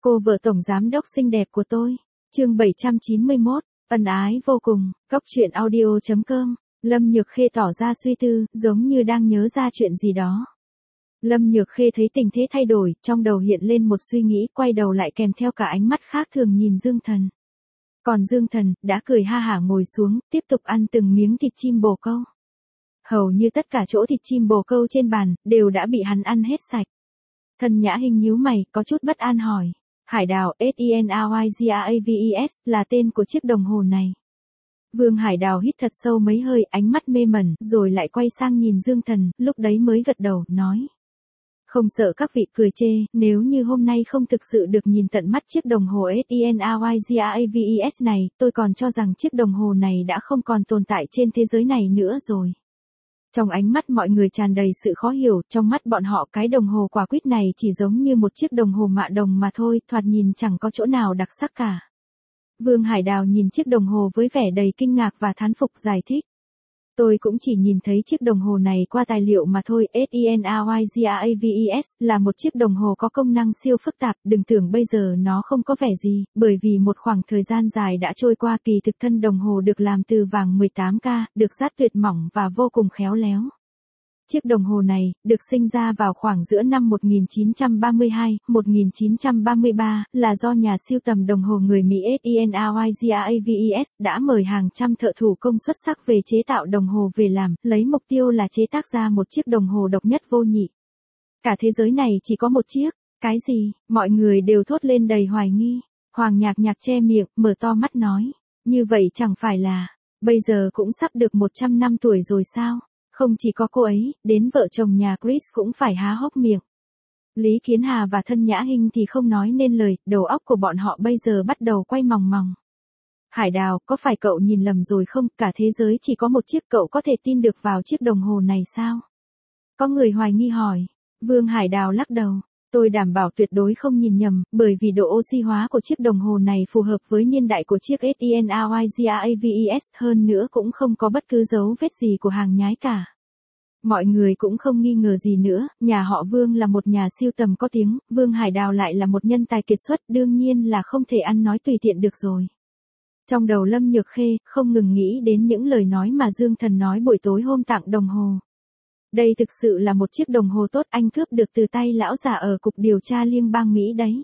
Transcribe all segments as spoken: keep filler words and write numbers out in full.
Cô vợ tổng giám đốc xinh đẹp của tôi. Chương bảy trăm chín mươi mốt, ân ái vô cùng. Cóc truyện audio chấm com. Lâm Nhược Khê tỏ ra suy tư, giống như đang nhớ ra chuyện gì đó. Lâm Nhược Khê thấy tình thế thay đổi, trong đầu hiện lên một suy nghĩ, quay đầu lại kèm theo cả ánh mắt khác thường nhìn Dương Thần. Còn Dương Thần, đã cười ha hả ngồi xuống, tiếp tục ăn từng miếng thịt chim bồ câu. Hầu như tất cả chỗ thịt chim bồ câu trên bàn, đều đã bị hắn ăn hết sạch. Thân Nhã Hinh nhíu mày, có chút bất an hỏi. Hải Đào, S E N R Y G A V E S, là tên của chiếc đồng hồ này. Vương Hải Đào hít thật sâu mấy hơi, ánh mắt mê mẩn, rồi lại quay sang nhìn Dương Thần, lúc đấy mới gật đầu, nói. Không sợ các vị cười chê, nếu như hôm nay không thực sự được nhìn tận mắt chiếc đồng hồ S E N R Y G A V E S này, tôi còn cho rằng chiếc đồng hồ này đã không còn tồn tại trên thế giới này nữa rồi. Trong ánh mắt mọi người tràn đầy sự khó hiểu, trong mắt bọn họ cái đồng hồ quả quýt này chỉ giống như một chiếc đồng hồ mạ đồng mà thôi, thoạt nhìn chẳng có chỗ nào đặc sắc cả. Vương Hải Đào nhìn chiếc đồng hồ với vẻ đầy kinh ngạc và thán phục, giải thích. Tôi cũng chỉ nhìn thấy chiếc đồng hồ này qua tài liệu mà thôi. S E N R Y G A V E S là một chiếc đồng hồ có công năng siêu phức tạp, đừng tưởng bây giờ nó không có vẻ gì, bởi vì một khoảng thời gian dài đã trôi qua, kỳ thực thân đồng hồ được làm từ vàng mười tám ca, được dát tuyệt mỏng và vô cùng khéo léo. Chiếc đồng hồ này, được sinh ra vào khoảng giữa năm một nghìn chín trăm ba mươi hai, một nghìn chín trăm ba mươi ba, là do nhà sưu tầm đồng hồ người Mỹ S E N R Y G A V E S đã mời hàng trăm thợ thủ công xuất sắc về chế tạo đồng hồ về làm, lấy mục tiêu là chế tác ra một chiếc đồng hồ độc nhất vô nhị. Cả thế giới này chỉ có một chiếc, cái gì? Mọi người đều thốt lên đầy hoài nghi. Hoàng Nhạc Nhạc che miệng, mở to mắt nói, như vậy chẳng phải là, bây giờ cũng sắp được một trăm năm tuổi rồi sao? Không chỉ có cô ấy, đến vợ chồng nhà Chris cũng phải há hốc miệng. Lý Kiến Hà và Thân Nhã Hinh thì không nói nên lời, đầu óc của bọn họ bây giờ bắt đầu quay mòng mòng. Hải Đào, có phải cậu nhìn lầm rồi không? Cả thế giới chỉ có một chiếc, cậu có thể tin được vào chiếc đồng hồ này sao? Có người hoài nghi hỏi. Vương Hải Đào lắc đầu. Tôi đảm bảo tuyệt đối không nhìn nhầm, bởi vì độ oxy hóa của chiếc đồng hồ này phù hợp với niên đại của chiếc S E N R Y G A V E S, hơn nữa cũng không có bất cứ dấu vết gì của hàng nhái cả. Mọi người cũng không nghi ngờ gì nữa, nhà họ Vương là một nhà sưu tầm có tiếng, Vương Hải Đào lại là một nhân tài kiệt xuất, đương nhiên là không thể ăn nói tùy tiện được rồi. Trong đầu Lâm Nhược Khê, không ngừng nghĩ đến những lời nói mà Dương Thần nói buổi tối hôm tặng đồng hồ. Đây thực sự là một chiếc đồng hồ tốt, anh cướp được từ tay lão già ở cục điều tra liên bang Mỹ đấy.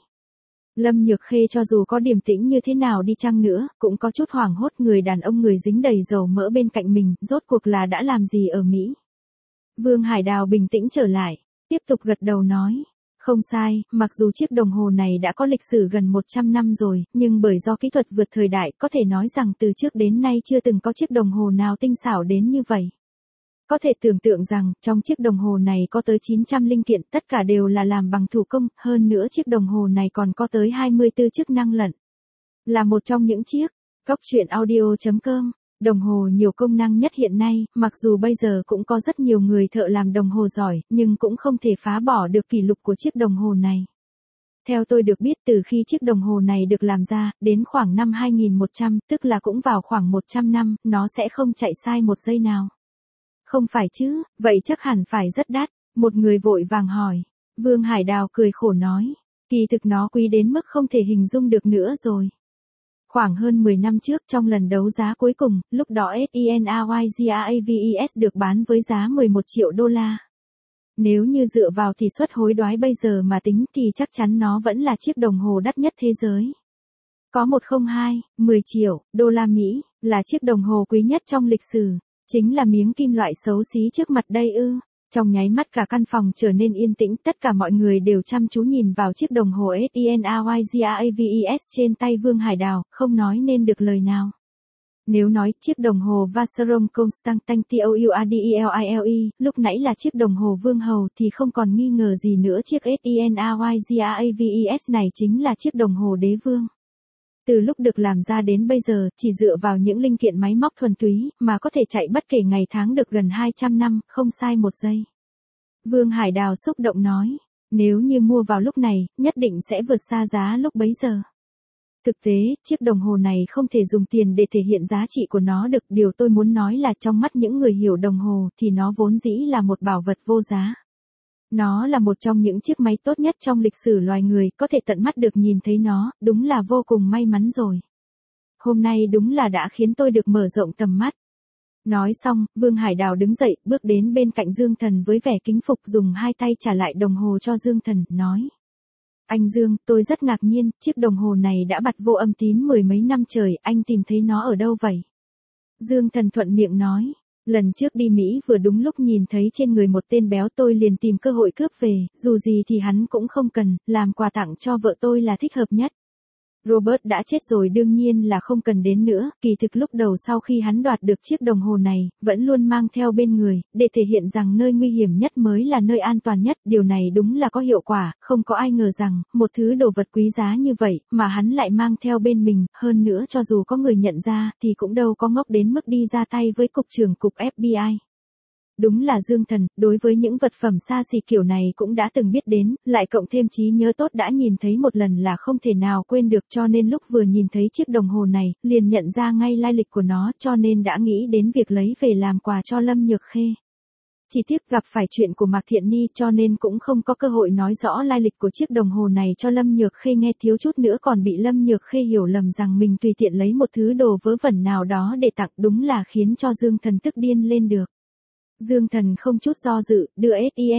Lâm Nhược Khê cho dù có điềm tĩnh như thế nào đi chăng nữa, cũng có chút hoảng hốt, người đàn ông người dính đầy dầu mỡ bên cạnh mình, rốt cuộc là đã làm gì ở Mỹ. Vương Hải Đào bình tĩnh trở lại, tiếp tục gật đầu nói. Không sai, mặc dù chiếc đồng hồ này đã có lịch sử gần một trăm năm rồi, nhưng bởi do kỹ thuật vượt thời đại, có thể nói rằng từ trước đến nay chưa từng có chiếc đồng hồ nào tinh xảo đến như vậy. Có thể tưởng tượng rằng, trong chiếc đồng hồ này có tới chín trăm linh kiện, tất cả đều là làm bằng thủ công, hơn nữa chiếc đồng hồ này còn có tới hai mươi tư chức năng lận. Là một trong những chiếc, cóc truyện audio chấm com, đồng hồ nhiều công năng nhất hiện nay, mặc dù bây giờ cũng có rất nhiều người thợ làm đồng hồ giỏi, nhưng cũng không thể phá bỏ được kỷ lục của chiếc đồng hồ này. Theo tôi được biết, từ khi chiếc đồng hồ này được làm ra, đến khoảng năm hai nghìn một trăm, tức là cũng vào khoảng một trăm năm, nó sẽ không chạy sai một giây nào. Không phải chứ, vậy chắc hẳn phải rất đắt, một người vội vàng hỏi. Vương Hải Đào cười khổ nói, kỳ thực nó quý đến mức không thể hình dung được nữa rồi. Khoảng hơn mười năm trước, trong lần đấu giá cuối cùng, lúc đó S E N R Y G A V E S được bán với giá mười một triệu đô la. Nếu như dựa vào tỷ suất hối đoái bây giờ mà tính thì chắc chắn nó vẫn là chiếc đồng hồ đắt nhất thế giới. Có một không hai, mười triệu đô la Mỹ, là chiếc đồng hồ quý nhất trong lịch sử. Chính là miếng kim loại xấu xí trước mặt đây ư. Trong nháy mắt cả căn phòng trở nên yên tĩnh, tất cả mọi người đều chăm chú nhìn vào chiếc đồng hồ S E N R Y G A V E S trên tay Vương Hải Đào, không nói nên được lời nào. Nếu nói chiếc đồng hồ Vacheron Constantin Tourdellie, lúc nãy là chiếc đồng hồ Vương Hầu thì không còn nghi ngờ gì nữa, chiếc S E N R Y G A V E S này chính là chiếc đồng hồ đế vương. Từ lúc được làm ra đến bây giờ, chỉ dựa vào những linh kiện máy móc thuần túy, mà có thể chạy bất kể ngày tháng được gần hai trăm năm, không sai một giây. Vương Hải Đào xúc động nói, nếu như mua vào lúc này, nhất định sẽ vượt xa giá lúc bấy giờ. Thực tế, chiếc đồng hồ này không thể dùng tiền để thể hiện giá trị của nó được, điều tôi muốn nói là trong mắt những người hiểu đồng hồ thì nó vốn dĩ là một bảo vật vô giá. Nó là một trong những chiếc máy tốt nhất trong lịch sử loài người, có thể tận mắt được nhìn thấy nó, đúng là vô cùng may mắn rồi. Hôm nay đúng là đã khiến tôi được mở rộng tầm mắt. Nói xong, Vương Hải Đào đứng dậy, bước đến bên cạnh Dương Thần với vẻ kính phục, dùng hai tay trả lại đồng hồ cho Dương Thần, nói. Anh Dương, tôi rất ngạc nhiên, chiếc đồng hồ này đã bặt vô âm tín mười mấy năm trời, anh tìm thấy nó ở đâu vậy? Dương Thần thuận miệng nói. Lần trước đi Mỹ vừa đúng lúc nhìn thấy trên người một tên béo, tôi liền tìm cơ hội cướp về, dù gì thì hắn cũng không cần, làm quà tặng cho vợ tôi là thích hợp nhất. Robert đã chết rồi, đương nhiên là không cần đến nữa, kỳ thực lúc đầu sau khi hắn đoạt được chiếc đồng hồ này, vẫn luôn mang theo bên người, để thể hiện rằng nơi nguy hiểm nhất mới là nơi an toàn nhất, điều này đúng là có hiệu quả, không có ai ngờ rằng, một thứ đồ vật quý giá như vậy, mà hắn lại mang theo bên mình, hơn nữa cho dù có người nhận ra, thì cũng đâu có ngốc đến mức đi ra tay với cục trưởng cục ép bê i. Đúng là Dương Thần, đối với những vật phẩm xa xỉ kiểu này cũng đã từng biết đến, lại cộng thêm trí nhớ tốt đã nhìn thấy một lần là không thể nào quên được, cho nên lúc vừa nhìn thấy chiếc đồng hồ này, liền nhận ra ngay lai lịch của nó, cho nên đã nghĩ đến việc lấy về làm quà cho Lâm Nhược Khê. Chỉ tiếc gặp phải chuyện của Mạc Thiện Ni cho nên cũng không có cơ hội nói rõ lai lịch của chiếc đồng hồ này cho Lâm Nhược Khê nghe, thiếu chút nữa còn bị Lâm Nhược Khê hiểu lầm rằng mình tùy tiện lấy một thứ đồ vớ vẩn nào đó để tặng, đúng là khiến cho Dương Thần tức điên lên được. Dương Thần không chút do dự, đưa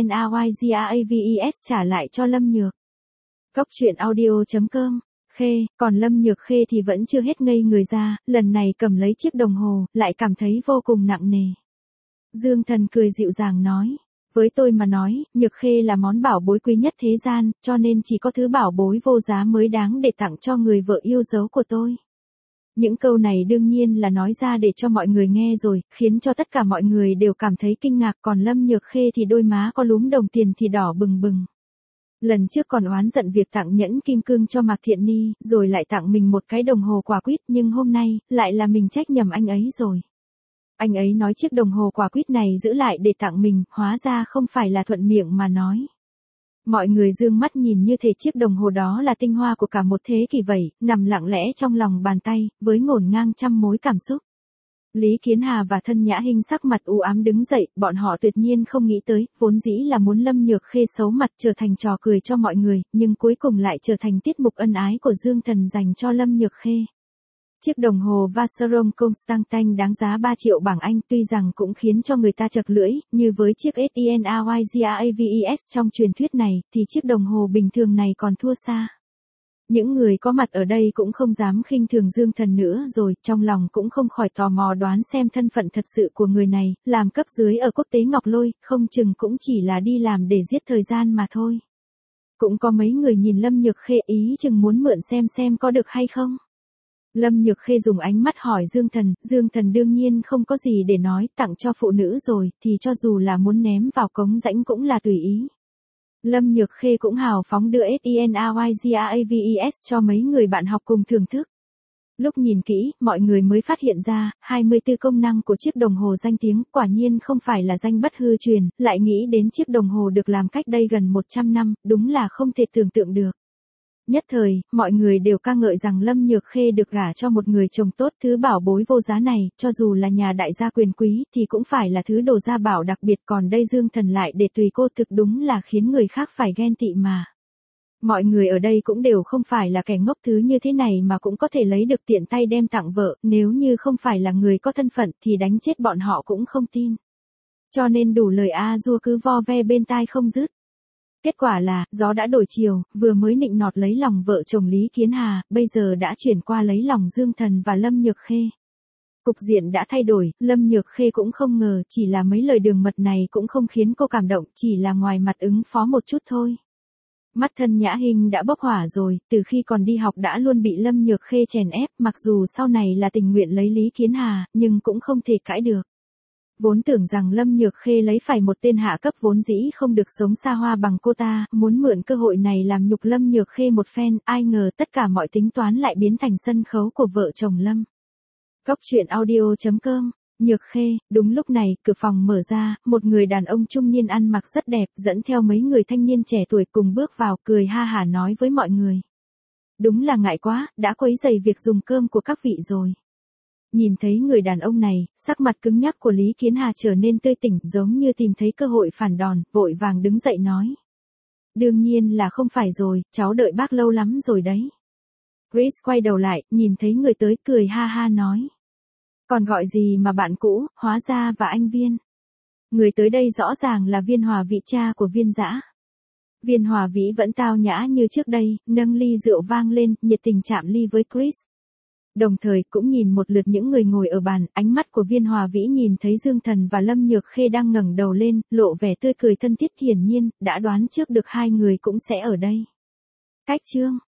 SENRYGAVES trả lại cho Lâm Nhược. Cóc truyện audio chấm com. Khê, còn Lâm Nhược Khê thì vẫn chưa hết ngây người ra, lần này cầm lấy chiếc đồng hồ, lại cảm thấy vô cùng nặng nề. Dương Thần cười dịu dàng nói, với tôi mà nói, Nhược Khê là món bảo bối quý nhất thế gian, cho nên chỉ có thứ bảo bối vô giá mới đáng để tặng cho người vợ yêu dấu của tôi. Những câu này đương nhiên là nói ra để cho mọi người nghe rồi, khiến cho tất cả mọi người đều cảm thấy kinh ngạc, còn Lâm Nhược Khê thì đôi má có lúm đồng tiền thì đỏ bừng bừng. Lần trước còn oán giận việc tặng nhẫn kim cương cho Mạc Thiện Ni, rồi lại tặng mình một cái đồng hồ quả quýt, nhưng hôm nay, lại là mình trách nhầm anh ấy rồi. Anh ấy nói chiếc đồng hồ quả quýt này giữ lại để tặng mình, hóa ra không phải là thuận miệng mà nói. Mọi người dương mắt nhìn như thể chiếc đồng hồ đó là tinh hoa của cả một thế kỷ vậy, nằm lặng lẽ trong lòng bàn tay, với ngổn ngang trăm mối cảm xúc. Lý Kiến Hà và Thân Nhã Hinh sắc mặt u ám đứng dậy, bọn họ tuyệt nhiên không nghĩ tới, vốn dĩ là muốn Lâm Nhược Khê xấu mặt trở thành trò cười cho mọi người, nhưng cuối cùng lại trở thành tiết mục ân ái của Dương Thần dành cho Lâm Nhược Khê. Chiếc đồng hồ Vacheron Constantin đáng giá ba triệu bảng Anh tuy rằng cũng khiến cho người ta chật lưỡi, như với chiếc SENRYGAVES trong truyền thuyết này, thì chiếc đồng hồ bình thường này còn thua xa. Những người có mặt ở đây cũng không dám khinh thường Dương Thần nữa rồi, trong lòng cũng không khỏi tò mò đoán xem thân phận thật sự của người này, làm cấp dưới ở quốc tế Ngọc Lôi, không chừng cũng chỉ là đi làm để giết thời gian mà thôi. Cũng có mấy người nhìn Lâm Nhược Khê ý chừng muốn mượn xem xem có được hay không. Lâm Nhược Khê dùng ánh mắt hỏi Dương Thần, Dương Thần đương nhiên không có gì để nói, tặng cho phụ nữ rồi, thì cho dù là muốn ném vào cống rãnh cũng là tùy ý. Lâm Nhược Khê cũng hào phóng đưa SENRYGAVES cho mấy người bạn học cùng thưởng thức. Lúc nhìn kỹ, mọi người mới phát hiện ra, hai mươi tư công năng của chiếc đồng hồ danh tiếng, quả nhiên không phải là danh bất hư truyền, lại nghĩ đến chiếc đồng hồ được làm cách đây gần một trăm năm, đúng là không thể tưởng tượng được. Nhất thời, mọi người đều ca ngợi rằng Lâm Nhược Khê được gả cho một người chồng tốt, thứ bảo bối vô giá này, cho dù là nhà đại gia quyền quý, thì cũng phải là thứ đồ gia bảo đặc biệt, còn đây Dương Thần lại để tùy cô, thực đúng là khiến người khác phải ghen tị mà. Mọi người ở đây cũng đều không phải là kẻ ngốc, thứ như thế này mà cũng có thể lấy được tiện tay đem tặng vợ, nếu như không phải là người có thân phận thì đánh chết bọn họ cũng không tin. Cho nên đủ lời a dua cứ vo ve bên tai không dứt. Kết quả là, gió đã đổi chiều, vừa mới nịnh nọt lấy lòng vợ chồng Lý Kiến Hà, bây giờ đã chuyển qua lấy lòng Dương Thần và Lâm Nhược Khê. Cục diện đã thay đổi, Lâm Nhược Khê cũng không ngờ, chỉ là mấy lời đường mật này cũng không khiến cô cảm động, chỉ là ngoài mặt ứng phó một chút thôi. Mắt Thân Nhã Hinh đã bốc hỏa rồi, từ khi còn đi học đã luôn bị Lâm Nhược Khê chèn ép, mặc dù sau này là tình nguyện lấy Lý Kiến Hà, nhưng cũng không thể cãi được. Vốn tưởng rằng Lâm Nhược Khê lấy phải một tên hạ cấp vốn dĩ không được sống xa hoa bằng cô ta, muốn mượn cơ hội này làm nhục Lâm Nhược Khê một phen, ai ngờ tất cả mọi tính toán lại biến thành sân khấu của vợ chồng Lâm. Cóc truyện audio chấm com. Nhược Khê, đúng lúc này, cửa phòng mở ra, một người đàn ông trung niên ăn mặc rất đẹp, dẫn theo mấy người thanh niên trẻ tuổi cùng bước vào, cười ha hả nói với mọi người. Đúng là ngại quá, đã quấy rầy việc dùng cơm của các vị rồi. Nhìn thấy người đàn ông này, sắc mặt cứng nhắc của Lý Kiến Hà trở nên tươi tỉnh, giống như tìm thấy cơ hội phản đòn, vội vàng đứng dậy nói. Đương nhiên là không phải rồi, cháu đợi bác lâu lắm rồi đấy. Chris quay đầu lại, nhìn thấy người tới cười ha ha nói. Còn gọi gì mà bạn cũ, hóa ra và anh Viên. Người tới đây rõ ràng là Viên Hòa Vĩ, cha của Viên Dã. Viên Hòa Vĩ vẫn tao nhã như trước đây, nâng ly rượu vang lên, nhiệt tình chạm ly với Chris. Đồng thời cũng nhìn một lượt những người ngồi ở bàn, ánh mắt của Viên Hòa Vĩ nhìn thấy Dương Thần và Lâm Nhược Khê đang ngẩng đầu lên, lộ vẻ tươi cười thân thiết, hiển nhiên, đã đoán trước được hai người cũng sẽ ở đây. Cách chương